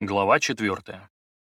Глава 4.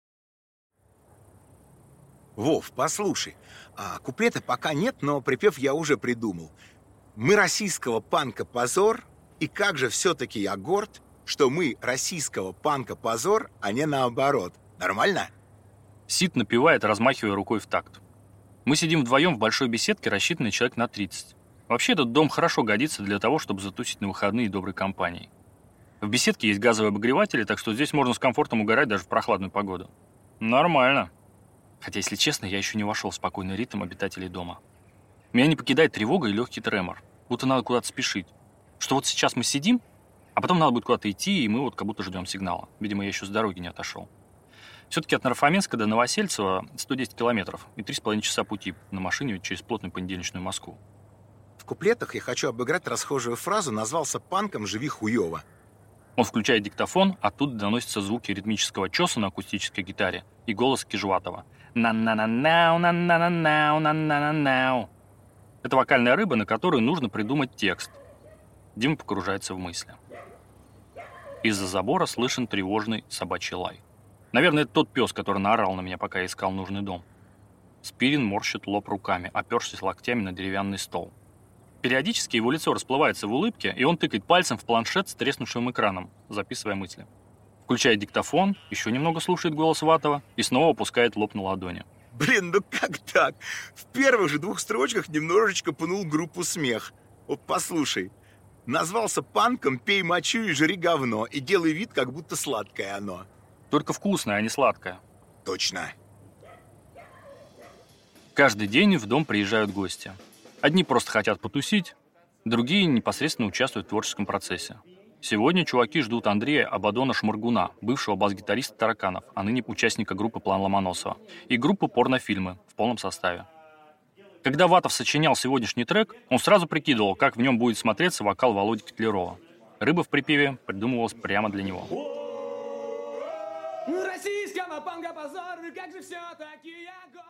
Вов, послушай, куплета пока нет, но припев я уже придумал. Мы российского панка позор, и как же все-таки я горд, что мы российского панка позор, а не наоборот. Нормально? Сид напевает, размахивая рукой в такт. Мы сидим вдвоем в большой беседке, рассчитанной человек на 30. Вообще этот дом хорошо годится для того, чтобы затусить на выходные и доброй компанией. В беседке есть газовые обогреватели, так что здесь можно с комфортом угорать даже в прохладную погоду. Нормально. Хотя, если честно, я еще не вошел в спокойный ритм обитателей дома. Меня не покидает тревога и легкий тремор, будто надо куда-то спешить. Что вот сейчас мы сидим, а потом надо будет куда-то идти, и мы вот как будто ждем сигнала. Видимо, я еще с дороги не отошел. Все-таки от Нарфаменска до Новосельцева 110 километров и 3,5 часа пути на машине через плотную понедельничную Москву. В куплетах я хочу обыграть расхожую фразу «назвался панком, живи хуёво». Он включает диктофон, оттуда доносятся звуки ритмического чёса на акустической гитаре и голос Кижватова. На-на-на-нау, на-на-на-нау, на-на-на-нау. Это вокальная рыба, на которую нужно придумать текст. Дима погружается в мысли. Из-за забора слышен тревожный собачий лай. Наверное, это тот пес, который наорал на меня, пока я искал нужный дом. Спирин морщит лоб руками, опершись локтями на деревянный стол. Периодически его лицо расплывается в улыбке, и он тыкает пальцем в планшет с треснувшим экраном, записывая мысли. Включает диктофон, еще немного слушает голос Ватова и снова опускает лоб на ладони. Блин, ну как так? В первых же 2 строчках немножечко пнул группу «Смех». Вот послушай. Назвался панком, пей мочу и жри говно, и делай вид, как будто сладкое оно. Только вкусное, а не сладкое. Точно. Каждый день в дом приезжают гости. Одни просто хотят потусить, другие непосредственно участвуют в творческом процессе. Сегодня чуваки ждут Андрея Абадона Шмаргуна, бывшего бас-гитариста «Тараканов», а ныне участника группы «План Ломоносова», и группы «Порнофильмы» в полном составе. Когда Ватов сочинял сегодняшний трек, он сразу прикидывал, как в нем будет смотреться вокал Володи Котлярова. Рыба в припеве придумывалась прямо для него. Российского панка позор, как же все-таки я горд.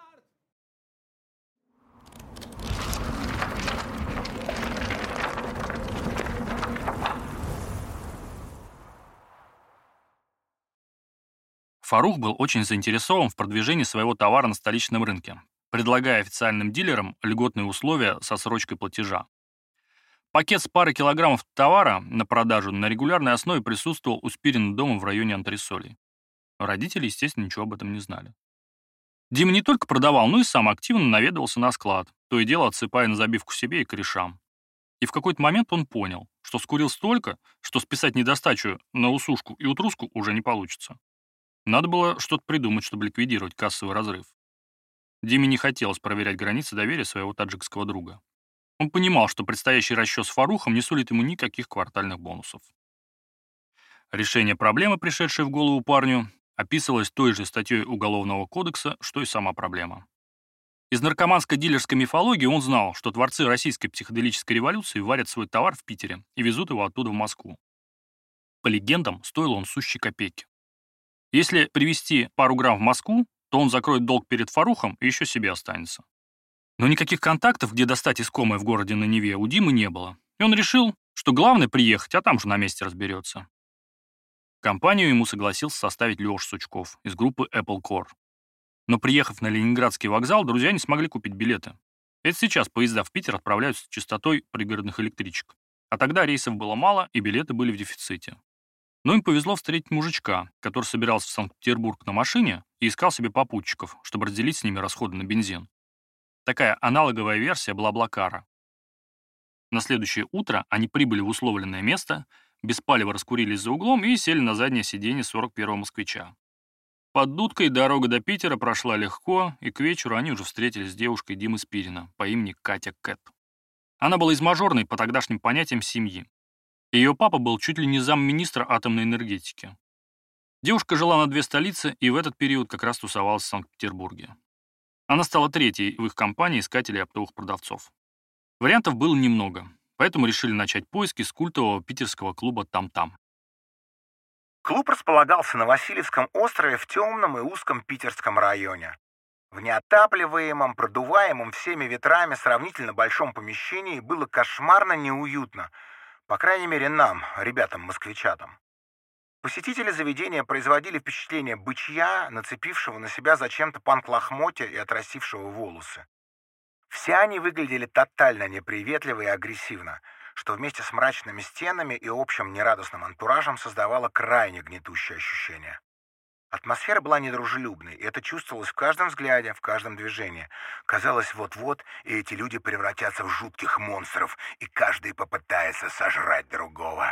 Фарух был очень заинтересован в продвижении своего товара на столичном рынке, предлагая официальным дилерам льготные условия со срочкой платежа. Пакет с парой килограммов товара на продажу на регулярной основе присутствовал у Спирина дома в районе антресолей. Родители, естественно, ничего об этом не знали. Дима не только продавал, но и сам активно наведывался на склад, то и дело отсыпая на забивку себе и корешам. И в какой-то момент он понял, что скурил столько, что списать недостачу на усушку и утруску уже не получится. Надо было что-то придумать, чтобы ликвидировать кассовый разрыв. Диме не хотелось проверять границы доверия своего таджикского друга. Он понимал, что предстоящий расчет с Фарухом не сулит ему никаких квартальных бонусов. Решение проблемы, пришедшей в голову парню, описывалось той же статьей Уголовного кодекса, что и сама проблема. Из наркоманско-дилерской мифологии он знал, что творцы российской психоделической революции варят свой товар в Питере и везут его оттуда в Москву. По легендам, стоил он сущей копейки. Если привезти пару грамм в Москву, то он закроет долг перед Фарухом и еще себе останется. Но никаких контактов, где достать искомое в городе на Неве, у Димы не было. И он решил, что главное приехать, а там же на месте разберется. Компанию ему согласился составить Леша Сучков из группы Apple Core. Но приехав на Ленинградский вокзал, друзья не смогли купить билеты. Это сейчас поезда в Питер отправляются с частотой пригородных электричек. А тогда рейсов было мало, и билеты были в дефиците. Но им повезло встретить мужичка, который собирался в Санкт-Петербург на машине и искал себе попутчиков, чтобы разделить с ними расходы на бензин. Такая аналоговая версия Блаблакара. На следующее утро они прибыли в условленное место, без палева раскурились за углом и сели на заднее сиденье 41-го москвича. Под дудкой дорога до Питера прошла легко, и к вечеру они уже встретились с девушкой Димы Спирина по имени Катя Кэт. Она была из мажорной по тогдашним понятиям семьи. Ее папа был чуть ли не замминистра атомной энергетики. Девушка жила на 2 столицы и в этот период как раз тусовалась в Санкт-Петербурге. Она стала третьей в их компании искателей оптовых продавцов. Вариантов было немного, поэтому решили начать поиски с культового питерского клуба «Там-там». Клуб располагался на Васильевском острове в темном и узком питерском районе. В неотапливаемом, продуваемом всеми ветрами сравнительно большом помещении было кошмарно неуютно. По крайней мере нам, ребятам-москвичатам. Посетители заведения производили впечатление бычья, нацепившего на себя зачем-то панк-лохмотья и отрастившего волосы. Все они выглядели тотально неприветливо и агрессивно, что вместе с мрачными стенами и общим нерадостным антуражем создавало крайне гнетущее ощущение. Атмосфера была недружелюбной, и это чувствовалось в каждом взгляде, в каждом движении. Казалось, вот-вот и эти люди превратятся в жутких монстров, и каждый попытается сожрать другого.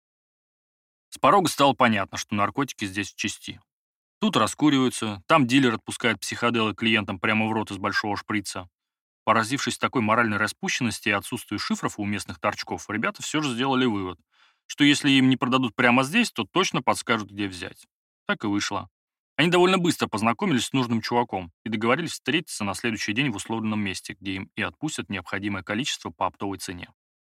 С порога стало понятно, что наркотики здесь в чести. Тут раскуриваются, там дилер отпускает психоделы клиентам прямо в рот из большого шприца. Поразившись такой моральной распущенности и отсутствию шифров у местных торчков, ребята все же сделали вывод, что если им не продадут прямо здесь, то точно подскажут, где взять. Так и вышло. Они довольно быстро познакомились с нужным чуваком и договорились встретиться на следующий день в условленном месте, где им и отпустят необходимое количество по оптовой цене.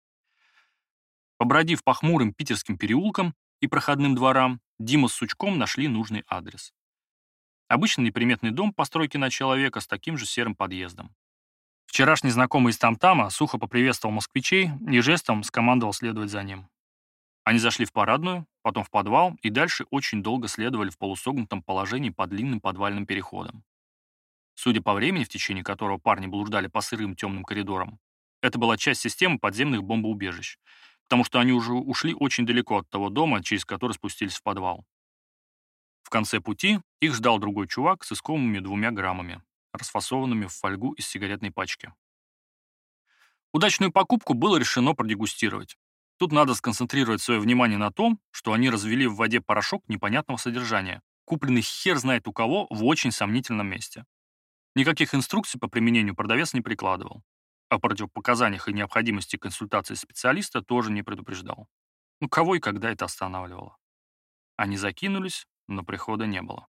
Побродив по хмурым питерским переулкам и проходным дворам, Дима с Сучком нашли нужный адрес. Обычный неприметный дом постройки начала века с таким же серым подъездом. Вчерашний знакомый из Тамтама сухо поприветствовал москвичей и жестом скомандовал следовать за ним. Они зашли в парадную, потом в подвал и дальше очень долго следовали в полусогнутом положении по длинным подвальным переходам. Судя по времени, в течение которого парни блуждали по сырым темным коридорам, это была часть системы подземных бомбоубежищ, потому что они уже ушли очень далеко от того дома, через который спустились в подвал. В конце пути их ждал другой чувак с искомыми 2 граммами, расфасованными в фольгу из сигаретной пачки. Удачную покупку было решено продегустировать. Тут надо сконцентрировать свое внимание на том, что они развели в воде порошок непонятного содержания, купленный хер знает у кого в очень сомнительном месте. Никаких инструкций по применению продавец не прикладывал. О противопоказаниях и необходимости консультации специалиста тоже не предупреждал. Ну, кого и когда это останавливало? Они закинулись, но прихода не было.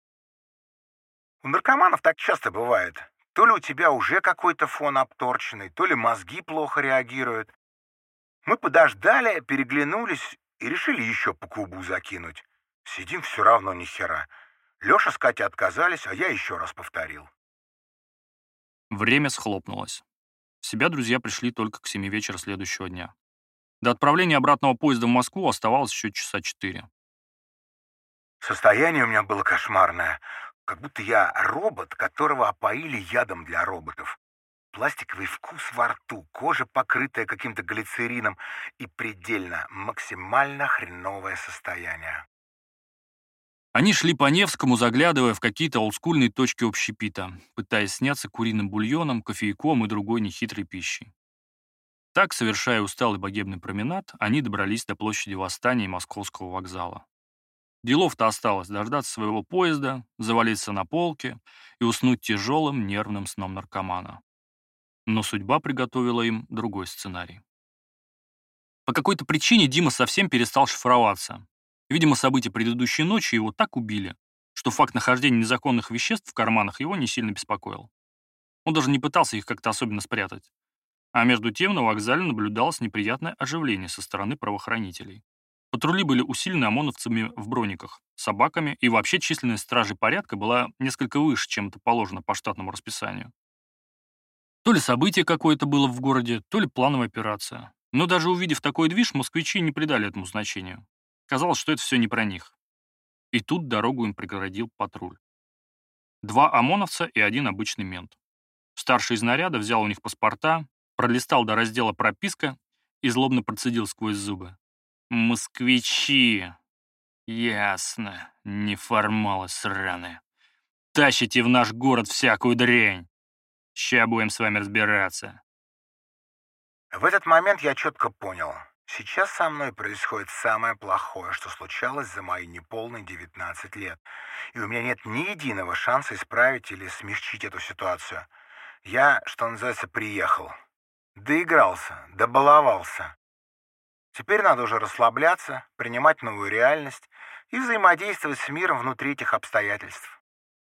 У наркоманов так часто бывает. То ли у тебя уже какой-то фон обторченный, то ли мозги плохо реагируют. Мы подождали, переглянулись и решили еще по кубу закинуть. Сидим все равно ни хера. Леша с Катей отказались, а я еще раз повторил. Время схлопнулось. В себя друзья пришли только к 7 вечера следующего дня. До отправления обратного поезда в Москву оставалось еще часа 4. Состояние у меня было кошмарное. Как будто я робот, которого опоили ядом для роботов. Пластиковый вкус во рту, кожа, покрытая каким-то глицерином, и предельно, максимально хреновое состояние. Они шли по Невскому, заглядывая в какие-то олдскульные точки общепита, пытаясь сняться куриным бульоном, кофейком и другой нехитрой пищей. Так, совершая усталый богемный променад, они добрались до площади Восстания и Московского вокзала. Делов-то осталось дождаться своего поезда, завалиться на полке и уснуть тяжелым нервным сном наркомана. Но судьба приготовила им другой сценарий. По какой-то причине Дима совсем перестал шифроваться. Видимо, события предыдущей ночи его так убили, что факт нахождения незаконных веществ в карманах его не сильно беспокоил. Он даже не пытался их как-то особенно спрятать. А между тем на вокзале наблюдалось неприятное оживление со стороны правоохранителей. Патрули были усилены ОМОНовцами в брониках, собаками, и вообще численность стражей порядка была несколько выше, чем это положено по штатному расписанию. То ли событие какое-то было в городе, то ли плановая операция. Но даже увидев такой движ, москвичи не придали этому значению. Казалось, что это все не про них. И тут дорогу им преградил патруль. 2 ОМОНовца и 1 обычный мент. Старший из наряда взял у них паспорта, пролистал до раздела «Прописка» и злобно процедил сквозь зубы. «Москвичи! Ясно, неформалы сраные. Тащите в наш город всякую дрянь. Ща будем с вами разбираться». В этот момент я четко понял. Сейчас со мной происходит самое плохое, что случалось за мои неполные 19 лет. И у меня нет ни единого шанса исправить или смягчить эту ситуацию. Я, что называется, приехал. Доигрался, добаловался. Теперь надо уже расслабляться, принимать новую реальность и взаимодействовать с миром внутри этих обстоятельств.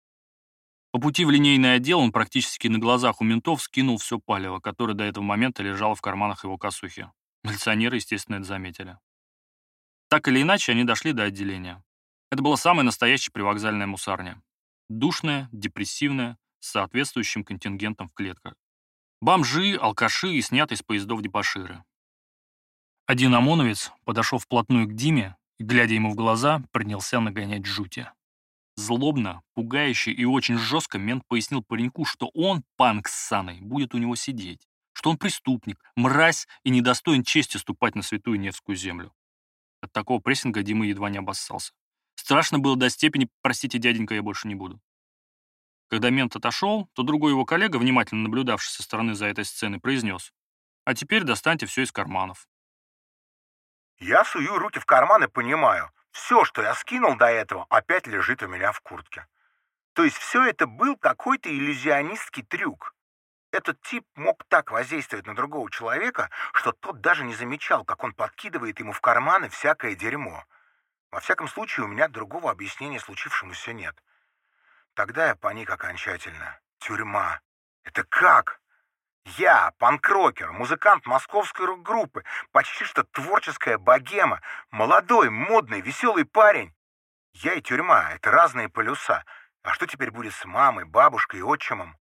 По пути в линейный отдел он практически на глазах у ментов скинул все палево, которое до этого момента лежало в карманах его косухи. Милиционеры, естественно, это заметили. Так или иначе, они дошли до отделения. Это была самая настоящая привокзальная мусарня. Душная, депрессивная, с соответствующим контингентом в клетках. Бомжи, алкаши и снятые с поездов дебоширы. Один ОМОНовец подошел вплотную к Диме и, глядя ему в глаза, принялся нагонять жути. Злобно, пугающе и очень жестко мент пояснил пареньку, что он, панк с Саной, будет у него сидеть, что он преступник, мразь и недостоин чести ступать на святую Невскую землю. От такого прессинга Дима едва не обоссался. Страшно было до степени «простите, дяденька, я больше не буду». Когда мент отошел, то другой его коллега, внимательно наблюдавший со стороны за этой сценой, произнес: «А теперь достаньте все из карманов». Я сую руки в карман и понимаю, все, что я скинул до этого, опять лежит у меня в куртке. То есть все это был какой-то иллюзионистский трюк. Этот тип мог так воздействовать на другого человека, что тот даже не замечал, как он подкидывает ему в карманы всякое дерьмо. Во всяком случае, у меня другого объяснения случившемуся нет. Тогда я паник окончательно. Тюрьма. Это как? Я, панк-рокер, музыкант московской рок-группы, почти что творческая богема, молодой, модный, веселый парень. Я и тюрьма — это разные полюса. А что теперь будет с мамой, бабушкой и отчимом?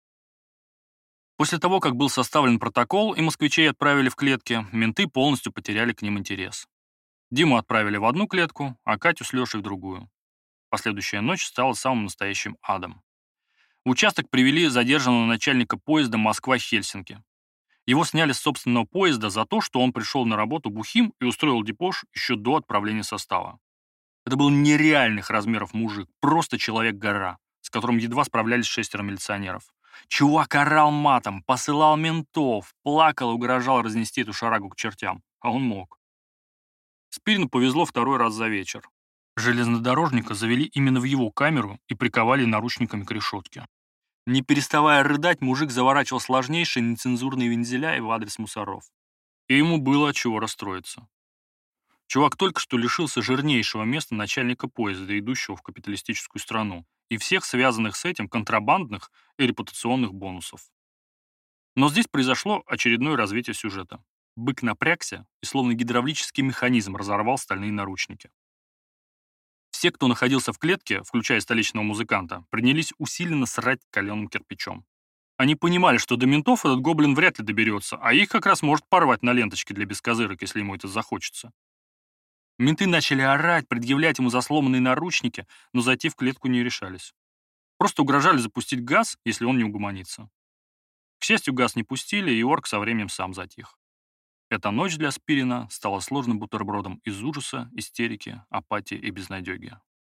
После того, как был составлен протокол и москвичей отправили в клетки, менты полностью потеряли к ним интерес. Диму отправили в одну клетку, а Катю с Лешей в другую. Последующая ночь стала самым настоящим адом. В участок привели задержанного начальника поезда Москва-Хельсинки. Его сняли с собственного поезда за то, что он пришел на работу бухим и устроил дебош еще до отправления состава. Это был нереальных размеров мужик, просто человек-гора, с которым едва справлялись 6 милиционеров. Чувак орал матом, посылал ментов, плакал и угрожал разнести эту шарагу к чертям. А он мог. Спирину повезло второй раз за вечер. Железнодорожника завели именно в его камеру и приковали наручниками к решетке. Не переставая рыдать, мужик заворачивал сложнейшие нецензурные вензеля и в адрес мусоров. И ему было от чего расстроиться. Чувак только что лишился жирнейшего места начальника поезда, идущего в капиталистическую страну, и всех связанных с этим контрабандных и репутационных бонусов. Но здесь произошло очередное развитие сюжета. Бык напрягся и словно гидравлический механизм разорвал стальные наручники. Все, кто находился в клетке, включая столичного музыканта, принялись усиленно срать каленым кирпичом. Они понимали, что до ментов этот гоблин вряд ли доберется, а их как раз может порвать на ленточке для бескозырок, если ему это захочется. Менты начали орать, предъявлять ему за сломанные наручники, но зайти в клетку не решались. Просто угрожали запустить газ, если он не угомонится. К счастью, газ не пустили, и орк со временем сам затих. Эта ночь для Спирина стала сложным бутербродом из ужаса, истерики, апатии и безнадёги.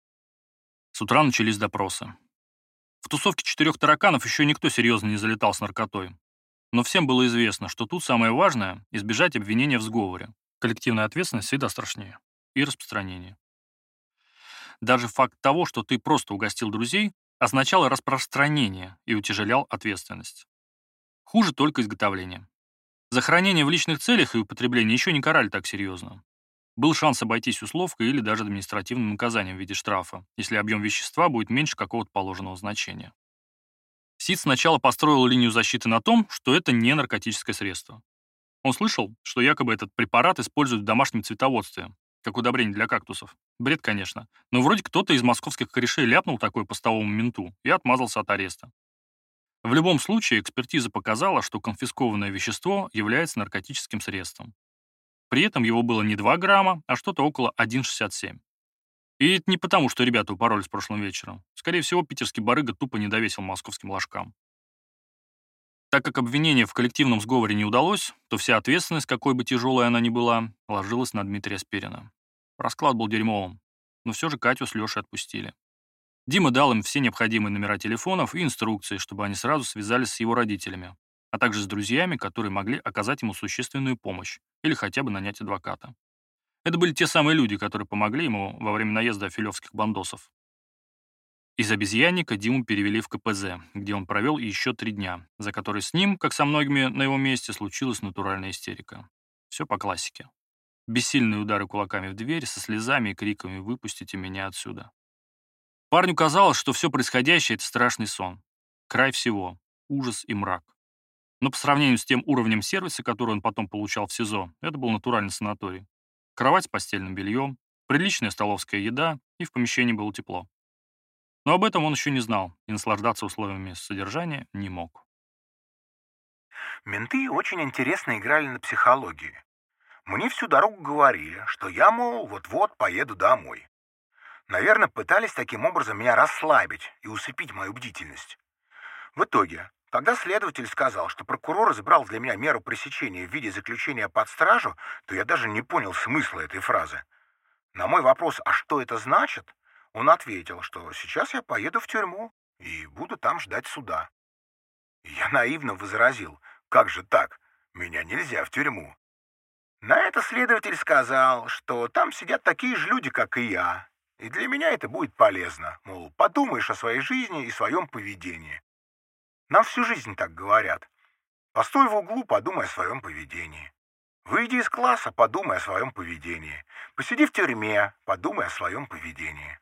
С утра начались допросы. В тусовке 4 тараканов еще никто серьезно не залетал с наркотой. Но всем было известно, что тут самое важное — избежать обвинения в сговоре. Коллективная ответственность всегда страшнее. И распространение. Даже факт того, что ты просто угостил друзей, означало распространение и утяжелял ответственность. Хуже только изготовление. За хранение в личных целях и употребление еще не карали так серьезно. Был шанс обойтись условкой или даже административным наказанием в виде штрафа, если объем вещества будет меньше какого-то положенного значения. СИД сначала построил линию защиты на том, что это не наркотическое средство. Он слышал, что якобы этот препарат используют в домашнем цветоводстве, как удобрение для кактусов. Бред, конечно, но вроде кто-то из московских корешей ляпнул такое постовому менту и отмазался от ареста. В любом случае, экспертиза показала, что конфискованное вещество является наркотическим средством. При этом его было не 2 грамма, а что-то около 1,67. И это не потому, что ребята упоролись прошлым вечером. Скорее всего, питерский барыга тупо не довесил московским ложкам. Так как обвинение в коллективном сговоре не удалось, то вся ответственность, какой бы тяжелой она ни была, ложилась на Дмитрия Спирина. Расклад был дерьмовым, но все же Катю с Лешей отпустили. Дима дал им все необходимые номера телефонов и инструкции, чтобы они сразу связались с его родителями, а также с друзьями, которые могли оказать ему существенную помощь или хотя бы нанять адвоката. Это были те самые люди, которые помогли ему во время наезда филевских бандосов. Из обезьянника Диму перевели в КПЗ, где он провел еще 3 дня, за которые с ним, как со многими на его месте, случилась натуральная истерика. Все по классике. Бессильные удары кулаками в дверь со слезами и криками «Выпустите меня отсюда!». Парню казалось, что все происходящее — это страшный сон. Край всего, ужас и мрак. Но по сравнению с тем уровнем сервиса, который он потом получал в СИЗО, это был натуральный санаторий. Кровать с постельным бельем, приличная столовская еда, и в помещении было тепло. Но об этом он еще не знал и наслаждаться условиями содержания не мог. Менты очень интересно играли на психологии. Мне всю дорогу говорили, что я, мол, вот-вот поеду домой. Наверное, пытались таким образом меня расслабить и усыпить мою бдительность. В итоге, когда следователь сказал, что прокурор избрал для меня меру пресечения в виде заключения под стражу, то я даже не понял смысла этой фразы. На мой вопрос, а что это значит, он ответил, что сейчас я поеду в тюрьму и буду там ждать суда. Я наивно возразил, как же так, меня нельзя в тюрьму. На это следователь сказал, что там сидят такие же люди, как и я, и для меня это будет полезно, мол, подумаешь о своей жизни и своем поведении. Нам всю жизнь так говорят. Постой в углу, подумай о своем поведении. Выйди из класса, подумай о своем поведении. Посиди в тюрьме, подумай о своем поведении.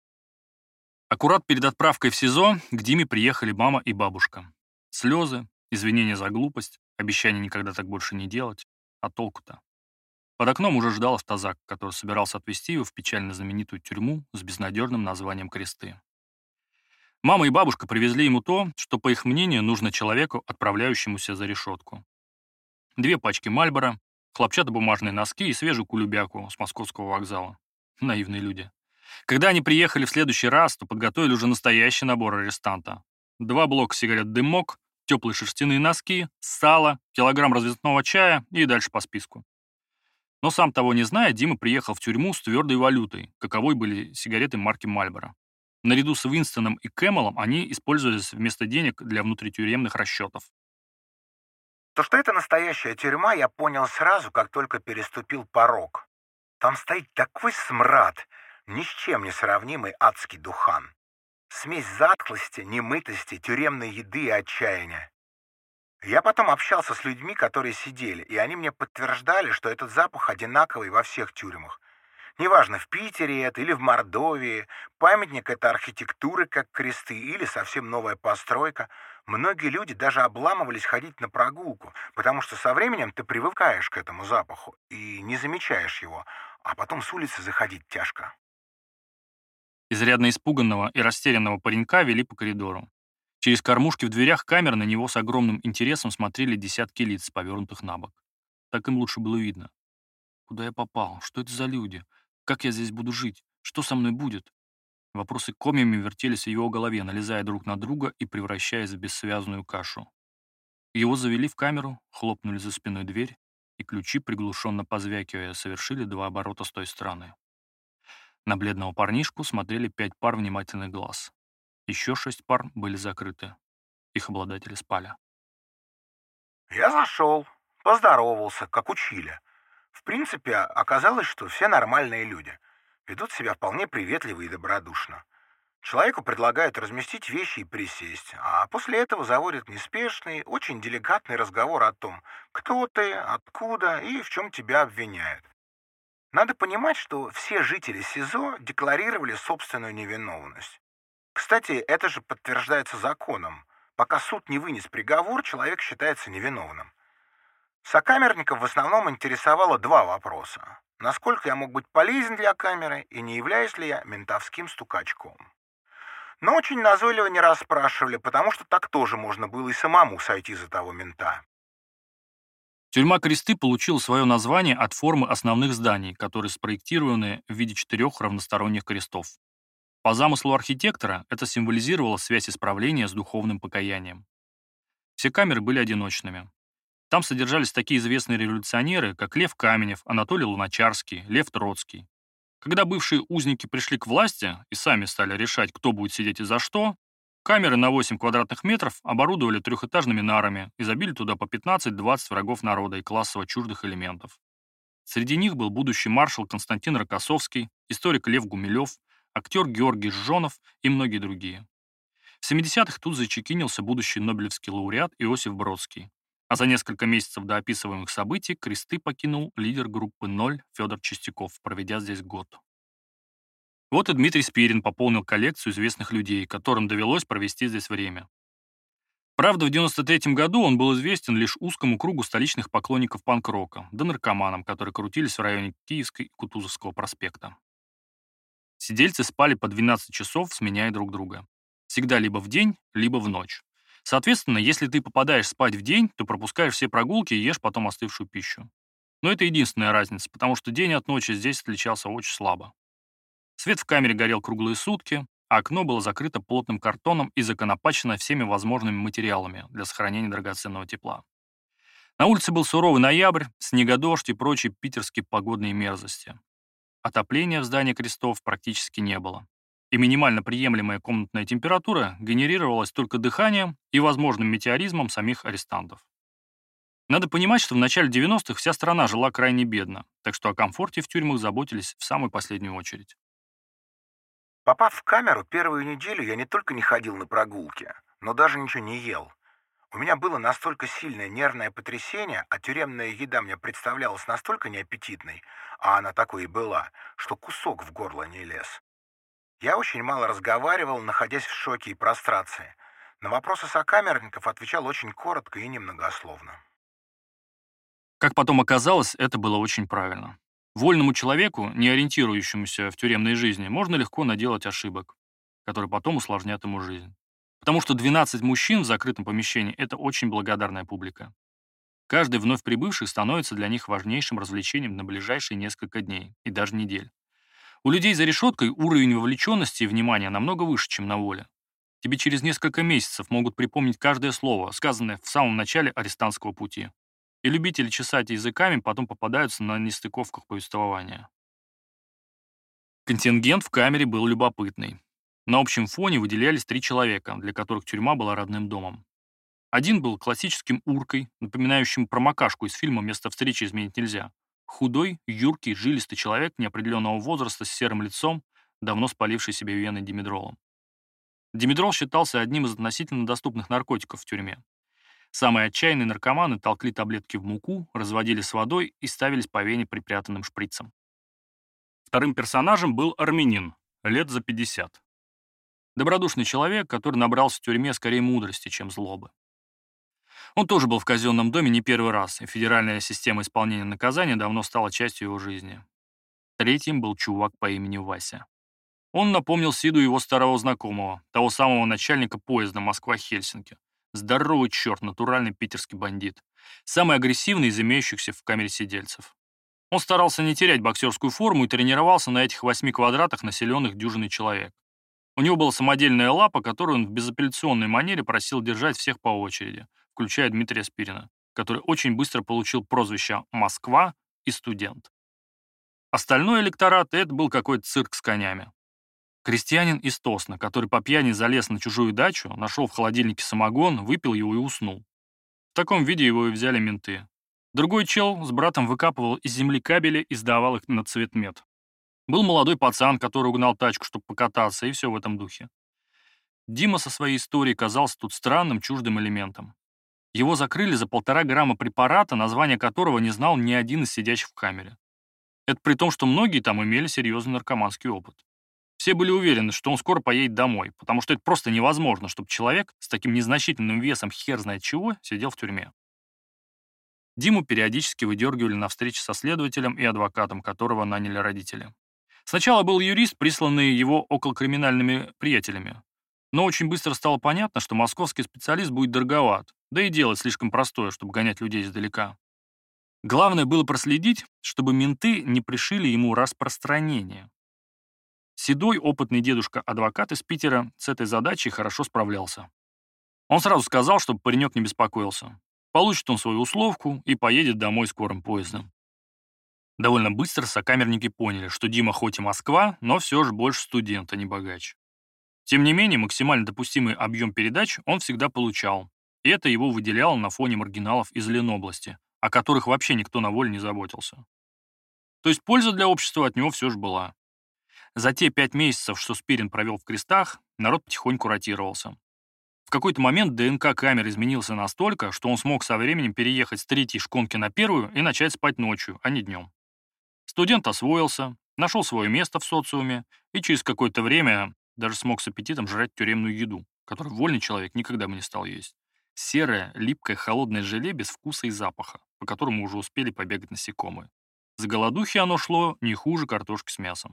Аккурат перед отправкой в СИЗО к Диме приехали мама и бабушка. Слезы, извинения за глупость, обещание никогда так больше не делать. А толку-то? Под окном уже ждал автозак, который собирался отвезти его в печально знаменитую тюрьму с безнадежным названием «Кресты». Мама и бабушка привезли ему то, что, по их мнению, нужно человеку, отправляющемуся за решетку. 2 пачки Мальборо, хлопчатобумажные носки и свежую кулебяку с московского вокзала. Наивные люди. Когда они приехали в следующий раз, то подготовили уже настоящий набор арестанта. 2 блока сигарет «Дымок», теплые шерстяные носки, сало, килограмм развесного чая и дальше по списку. Но сам того не зная, Дима приехал в тюрьму с твердой валютой, каковой были сигареты марки Мальборо. Наряду с Винстоном и Кэмелом они использовались вместо денег для внутритюремных расчетов. То, что это настоящая тюрьма, я понял сразу, как только переступил порог. Там стоит такой смрад, ни с чем не сравнимый адский духан. Смесь затхлости, немытости, тюремной еды и отчаяния. Я потом общался с людьми, которые сидели, и они мне подтверждали, что этот запах одинаковый во всех тюрьмах. Неважно, в Питере это или в Мордовии, памятник это архитектуры, как кресты, или совсем новая постройка. Многие люди даже обламывались ходить на прогулку, потому что со временем ты привыкаешь к этому запаху и не замечаешь его, а потом с улицы заходить тяжко. Изрядно испуганного и растерянного паренька вели по коридору. Через кормушки в дверях камер на него с огромным интересом смотрели десятки лиц, повернутых на бок. Так им лучше было видно. Куда я попал? Что это за люди? Как я здесь буду жить? Что со мной будет? Вопросы комьями вертелись в его голове, налезая друг на друга и превращаясь в бессвязную кашу. Его завели в камеру, хлопнули за спиной дверь, и ключи, приглушенно позвякивая, совершили 2 оборота с той стороны. На бледного парнишку смотрели 5 пар внимательных глаз. Еще 6 пар были закрыты. Их обладатели спали. Я зашел, поздоровался, как учили. В принципе, оказалось, что все нормальные люди. Ведут себя вполне приветливо и добродушно. Человеку предлагают разместить вещи и присесть, а после этого заводят неспешный, очень деликатный разговор о том, кто ты, откуда и в чем тебя обвиняют. Надо понимать, что все жители СИЗО декларировали собственную невиновность. Кстати, это же подтверждается законом. Пока суд не вынес приговор, человек считается невиновным. Сокамерников в основном интересовало 2 вопроса. Насколько я мог быть полезен для камеры и не являюсь ли я ментовским стукачком. Но очень назойливо не расспрашивали, потому что так тоже можно было и самому сойти за того мента. Тюрьма Кресты получила свое название от формы основных зданий, которые спроектированы в виде 4 равносторонних крестов. По замыслу архитектора это символизировало связь исправления с духовным покаянием. Все камеры были одиночными. Там содержались такие известные революционеры, как Лев Каменев, Анатолий Луначарский, Лев Троцкий. Когда бывшие узники пришли к власти и сами стали решать, кто будет сидеть и за что, камеры на 8 квадратных метров оборудовали 3-этажными нарами и забили туда по 15-20 врагов народа и классово чуждых элементов. Среди них был будущий маршал Константин Рокоссовский, историк Лев Гумилев, актер Георгий Жжонов и многие другие. В 70-х тут зачекинился будущий нобелевский лауреат Иосиф Бродский. А за несколько месяцев до описываемых событий Кресты покинул лидер группы «Ноль» Федор Чистяков, проведя здесь год. Вот и Дмитрий Спирин пополнил коллекцию известных людей, которым довелось провести здесь время. Правда, в 1993 году он был известен лишь узкому кругу столичных поклонников панк-рока, да наркоманам, которые крутились в районе Киевской и Кутузовского проспекта. Сидельцы спали по 12 часов, сменяя друг друга. Всегда либо в день, либо в ночь. Соответственно, если ты попадаешь спать в день, то пропускаешь все прогулки и ешь потом остывшую пищу. Но это единственная разница, потому что день от ночи здесь отличался очень слабо. Свет в камере горел круглые сутки, а окно было закрыто плотным картоном и законопачено всеми возможными материалами для сохранения драгоценного тепла. На улице был суровый ноябрь, снегодождь и прочие питерские погодные мерзости. Отопления в здании крестов практически не было. И минимально приемлемая комнатная температура генерировалась только дыханием и возможным метеоризмом самих арестантов. Надо понимать, что в начале 90-х вся страна жила крайне бедно, так что о комфорте в тюрьмах заботились в самую последнюю очередь. Попав в камеру, первую неделю я не только не ходил на прогулки, но даже ничего не ел. У меня было настолько сильное нервное потрясение, а тюремная еда мне представлялась настолько неаппетитной, а она такой и была, что кусок в горло не лез. Я очень мало разговаривал, находясь в шоке и прострации. На вопросы сокамерников отвечал очень коротко и немногословно. Как потом оказалось, это было очень правильно. Вольному человеку, не ориентирующемуся в тюремной жизни, можно легко наделать ошибок, которые потом усложнят ему жизнь. Потому что 12 мужчин в закрытом помещении– это очень благодарная публика. Каждый вновь прибывший становится для них важнейшим развлечением на ближайшие несколько дней и даже недель. У людей за решеткой уровень вовлеченности и внимания намного выше, чем на воле. Тебе через несколько месяцев могут припомнить каждое слово, сказанное в самом начале арестантского пути. И любители чесать языками потом попадаются на нестыковках повествования. Контингент в камере был любопытный. На общем фоне выделялись 3 человека, для которых тюрьма была родным домом. Один был классическим уркой, напоминающим промокашку из фильма «Место встречи изменить нельзя». Худой, юркий, жилистый человек неопределенного возраста с серым лицом, давно спаливший себе вены димедролом. Димедрол считался одним из относительно доступных наркотиков в тюрьме. Самые отчаянные наркоманы толкли таблетки в муку, разводили с водой и ставились по вене припрятанным шприцем. Вторым персонажем был армянин, лет за 50. Добродушный человек, который набрался в тюрьме скорее мудрости, чем злобы. Он тоже был в казенном доме не первый раз, и федеральная система исполнения наказания давно стала частью его жизни. Третьим был чувак по имени Вася. Он напомнил Сиду его старого знакомого, того самого начальника поезда Москва-Хельсинки. Здоровый черт, натуральный питерский бандит. Самый агрессивный из имеющихся в камере сидельцев. Он старался не терять боксерскую форму и тренировался на этих 8 квадратах, населенных дюжиной человек. У него была самодельная лапа, которую он в безапелляционной манере просил держать всех по очереди, включая Дмитрия Спирина, который очень быстро получил прозвище «Москва» и «Студент». Остальной электорат — это был какой-то цирк с конями. Крестьянин из Тосна, который по пьяни залез на чужую дачу, нашел в холодильнике самогон, выпил его и уснул. В таком виде его и взяли менты. Другой чел с братом выкапывал из земли кабели и сдавал их на цветмет. Был молодой пацан, который угнал тачку, чтобы покататься, и все в этом духе. Дима со своей историей казался тут странным, чуждым элементом. Его закрыли за 1,5 грамма препарата, название которого не знал ни один из сидящих в камере. Это при том, что многие там имели серьезный наркоманский опыт. Все были уверены, что он скоро поедет домой, потому что это просто невозможно, чтобы человек с таким незначительным весом хер знает чего сидел в тюрьме. Диму периодически выдергивали на встречи со следователем и адвокатом, которого наняли родители. Сначала был юрист, присланный его околокриминальными приятелями. Но очень быстро стало понятно, что московский специалист будет дороговат, да и дело слишком простое, чтобы гонять людей издалека. Главное было проследить, чтобы менты не пришили ему распространение. Седой, опытный дедушка-адвокат из Питера с этой задачей хорошо справлялся. Он сразу сказал, чтобы паренек не беспокоился. Получит он свою условку и поедет домой скорым поездом. Довольно быстро сокамерники поняли, что Дима хоть и Москва, но все же больше студент, а не богач. Тем не менее, максимально допустимый объем передач он всегда получал, и это его выделяло на фоне маргиналов из Ленобласти, о которых вообще никто на воле не заботился. То есть польза для общества от него все же была. За те 5 месяцев, что Спирин провел в крестах, народ потихоньку ротировался. В какой-то момент ДНК камеры изменился настолько, что он смог со временем переехать с 3-й шконки на 1-ю и начать спать ночью, а не днем. Студент освоился, нашел свое место в социуме и через какое-то время даже смог с аппетитом жрать тюремную еду, которую вольный человек никогда бы не стал есть. Серое, липкое, холодное желе без вкуса и запаха, по которому уже успели побегать насекомые. С голодухи оно шло не хуже картошки с мясом.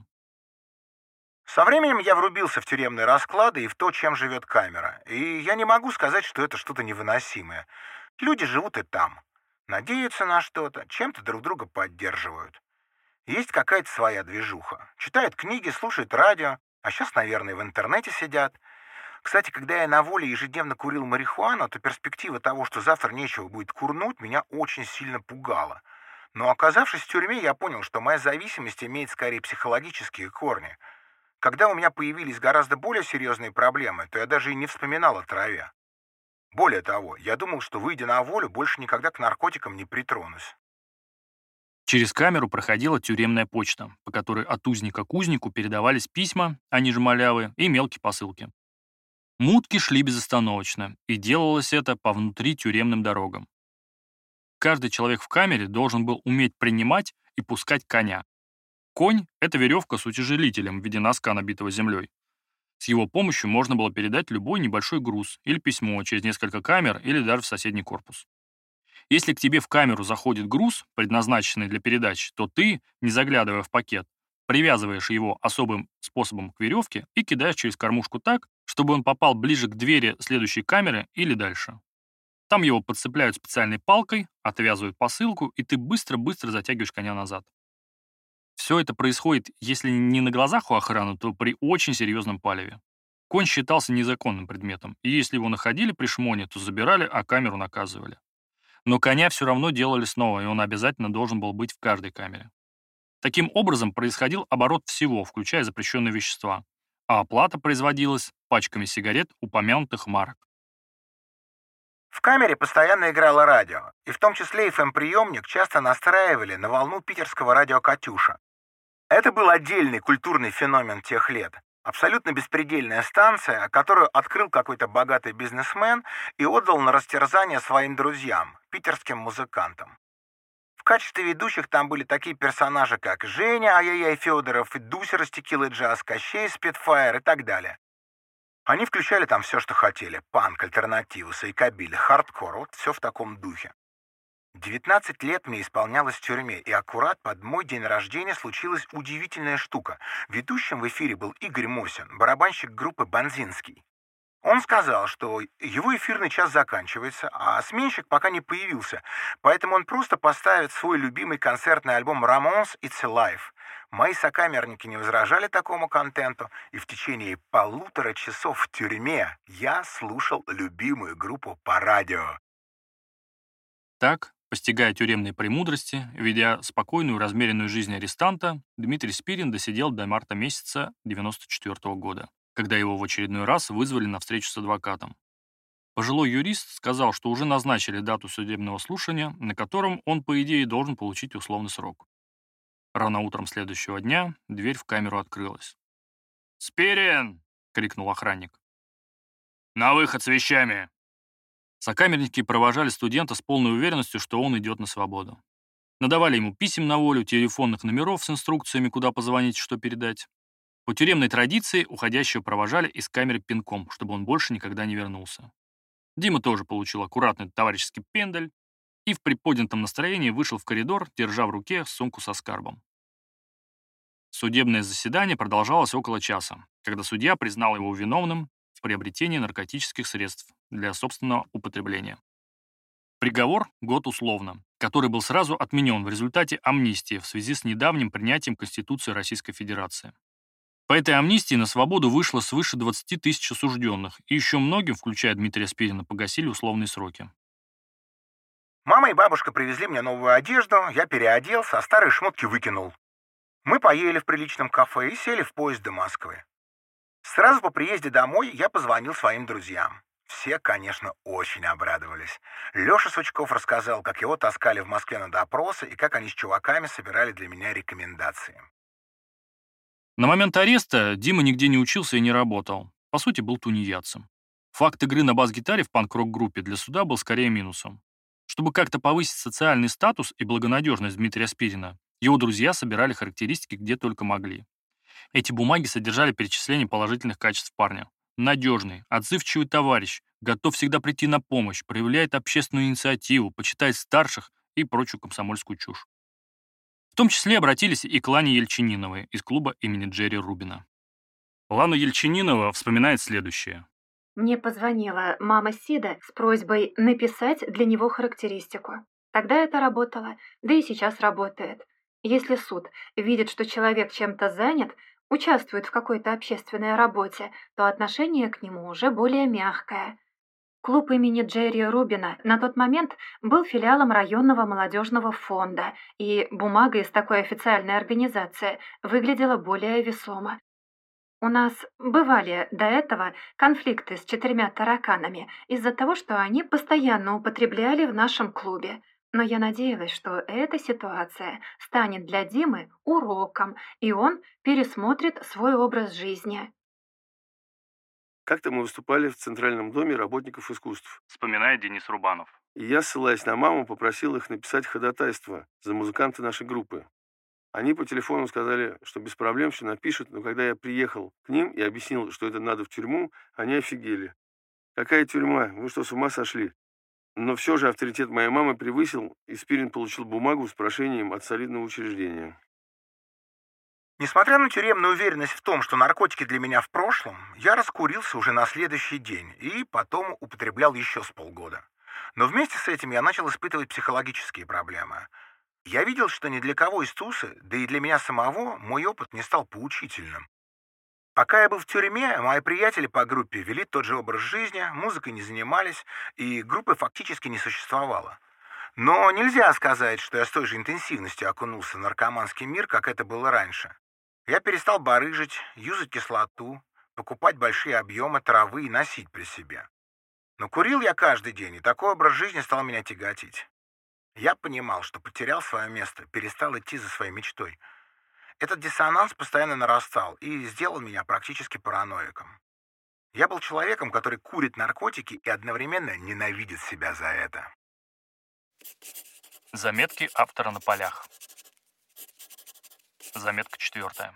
Со временем я врубился в тюремные расклады и в то, чем живет камера. И я не могу сказать, что это что-то невыносимое. Люди живут и там. Надеются на что-то, чем-то друг друга поддерживают. Есть какая-то своя движуха. Читают книги, слушают радио, а сейчас, наверное, в интернете сидят. Кстати, когда я на воле ежедневно курил марихуану, то перспектива того, что завтра нечего будет курнуть, меня очень сильно пугала. Но оказавшись в тюрьме, я понял, что моя зависимость имеет скорее психологические корни. Когда у меня появились гораздо более серьезные проблемы, то я даже и не вспоминал о траве. Более того, я думал, что, выйдя на волю, больше никогда к наркотикам не притронусь. Через камеру проходила тюремная почта, по которой от узника к узнику передавались письма, они же малявы, и мелкие посылки. Мутки шли безостановочно, и делалось это по внутритюремным дорогам. Каждый человек в камере должен был уметь принимать и пускать коня. Конь– это веревка с утяжелителем в виде носка, набитого землей. С его помощью можно было передать любой небольшой груз или письмо через несколько камер или даже в соседний корпус. Если к тебе в камеру заходит груз, предназначенный для передачи, то ты, не заглядывая в пакет, привязываешь его особым способом к веревке и кидаешь через кормушку так, чтобы он попал ближе к двери следующей камеры или дальше. Там его подцепляют специальной палкой, отвязывают посылку, и ты быстро-быстро затягиваешь коня назад. Все это происходит, если не на глазах у охраны, то при очень серьезном палеве. Конь считался незаконным предметом, и если его находили при шмоне, то забирали, а камеру наказывали. Но коня все равно делали снова, и он обязательно должен был быть в каждой камере. Таким образом происходил оборот всего, включая запрещенные вещества, а оплата производилась пачками сигарет упомянутых марок. В камере постоянно играло радио, и в том числе FM-приемник часто настраивали на волну питерского радио «Катюша». Это был отдельный культурный феномен тех лет. Абсолютно беспредельная станция, которую открыл какой-то богатый бизнесмен и отдал на растерзание своим друзьям, питерским музыкантам. В качестве ведущих там были такие персонажи, как Женя Ай-яй-яй Федоров, и Дуся Растекила Джаз, Кощей Спитфайр и так далее. Они включали там все, что хотели. Панк, альтернативу, сайкабили, хардкор, вот все в таком духе. 19 лет мне исполнялось в тюрьме, и аккурат под мой день рождения случилась удивительная штука. Ведущим в эфире был Игорь Мосин, барабанщик группы «Бонзинский». Он сказал, что его эфирный час заканчивается, а сменщик пока не появился, поэтому он просто поставит свой любимый концертный альбом «Ramones It's Alive». Мои сокамерники не возражали такому контенту, и в течение 1,5 часа в тюрьме я слушал любимую группу по радио. Так, постигая тюремные премудрости, ведя спокойную размеренную жизнь арестанта, Дмитрий Спирин досидел до марта месяца 1994 года, когда его в очередной раз вызвали на встречу с адвокатом. Пожилой юрист сказал, что уже назначили дату судебного слушания, на котором он, по идее, должен получить условный срок. Рано утром следующего дня дверь в камеру открылась. «Спирин!» — крикнул охранник. «На выход с вещами!» Сокамерники провожали студента с полной уверенностью, что он идет на свободу. Надавали ему писем на волю, телефонных номеров с инструкциями, куда позвонить и что передать. По тюремной традиции уходящего провожали из камеры пинком, чтобы он больше никогда не вернулся. Дима тоже получил аккуратный товарищеский пендель и в приподнятом настроении вышел в коридор, держа в руке сумку со скарбом. Судебное заседание продолжалось около часа, когда судья признал его виновным в приобретении наркотических средств для собственного употребления. Приговор – год условно, который был сразу отменен в результате амнистии в связи с недавним принятием Конституции Российской Федерации. По этой амнистии на свободу вышло свыше 20 тысяч осужденных, и еще многим, включая Дмитрия Спирина, погасили условные сроки. Мама и бабушка привезли мне новую одежду, я переоделся, а старые шмотки выкинул. Мы поели в приличном кафе и сели в поезд до Москвы. Сразу по приезде домой я позвонил своим друзьям. Все, конечно, очень обрадовались. Леша Сучков рассказал, как его таскали в Москве на допросы и как они с чуваками собирали для меня рекомендации. На момент ареста Дима нигде не учился и не работал. По сути, был тунеядцем. Факт игры на бас-гитаре в панк-рок-группе для суда был скорее минусом. Чтобы как-то повысить социальный статус и благонадежность Дмитрия Спирина, его друзья собирали характеристики где только могли. Эти бумаги содержали перечисление положительных качеств парня. Надежный, отзывчивый товарищ, готов всегда прийти на помощь, проявляет общественную инициативу, почитает старших и прочую комсомольскую чушь. В том числе обратились и к Лане Ельчининовой из клуба имени Джерри Рубина. Лана Ельчининова вспоминает следующее. Мне позвонила мама Сида с просьбой написать для него характеристику. Тогда это работало, да и сейчас работает. Если суд видит, что человек чем-то занят, участвует в какой-то общественной работе, то отношение к нему уже более мягкое. Клуб имени Джерри Рубина на тот момент был филиалом районного молодежного фонда, и бумага из такой официальной организации выглядела более весомо. У нас бывали до этого конфликты с 4 тараканами из-за того, что они постоянно употребляли в нашем клубе. Но я надеялась, что эта ситуация станет для Димы уроком, и он пересмотрит свой образ жизни. Как-то мы выступали в Центральном доме работников искусств. Вспоминает Денис Рубанов. И я, ссылаясь на маму, попросил их написать ходатайство за музыканта нашей группы. Они по телефону сказали, что без проблем все напишут, но когда я приехал к ним и объяснил, что это надо в тюрьму, они офигели. Какая тюрьма? Вы что, с ума сошли? Но все же авторитет моей мамы превысил, и Спирин получил бумагу с прошением от солидного учреждения. Несмотря на тюремную уверенность в том, что наркотики для меня в прошлом, я раскурился уже на следующий день и потом употреблял еще с полгода. Но вместе с этим я начал испытывать психологические проблемы. Я видел, что ни для кого из тусы, да и для меня самого, мой опыт не стал поучительным. Пока я был в тюрьме, мои приятели по группе вели тот же образ жизни, музыкой не занимались, и группы фактически не существовало. Но нельзя сказать, что я с той же интенсивностью окунулся в наркоманский мир, как это было раньше. Я перестал барыжить, юзать кислоту, покупать большие объемы травы и носить при себе. Но курил я каждый день, и такой образ жизни стал меня тяготить. Я понимал, что потерял свое место, перестал идти за своей мечтой. Этот диссонанс постоянно нарастал и сделал меня практически параноиком. Я был человеком, который курит наркотики и одновременно ненавидит себя за это. Заметки автора на полях. Заметка 4.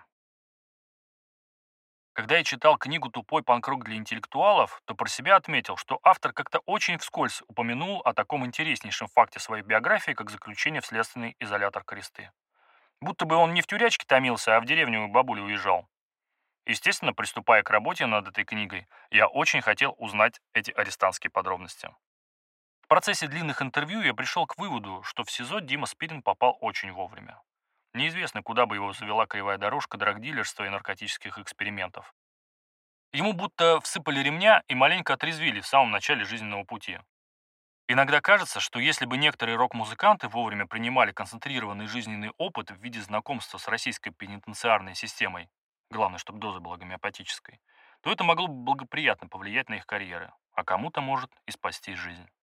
Когда я читал книгу «Тупой панк-рок для интеллектуалов», то про себя отметил, что автор как-то очень вскользь упомянул о таком интереснейшем факте своей биографии, как заключение в следственный изолятор Кресты. Будто бы он не в тюрячке томился, а в деревню к бабуле уезжал. Естественно, приступая к работе над этой книгой, я очень хотел узнать эти арестантские подробности. В процессе длинных интервью я пришел к выводу, что в СИЗО Дима Спирин попал очень вовремя. Неизвестно, куда бы его завела кривая дорожка драгдилерства и наркотических экспериментов. Ему будто всыпали ремня и маленько отрезвили в самом начале жизненного пути. Иногда кажется, что если бы некоторые рок-музыканты вовремя принимали концентрированный жизненный опыт в виде знакомства с российской пенитенциарной системой, главное, чтобы доза была гомеопатической, то это могло бы благоприятно повлиять на их карьеры, а кому-то может и спасти жизнь.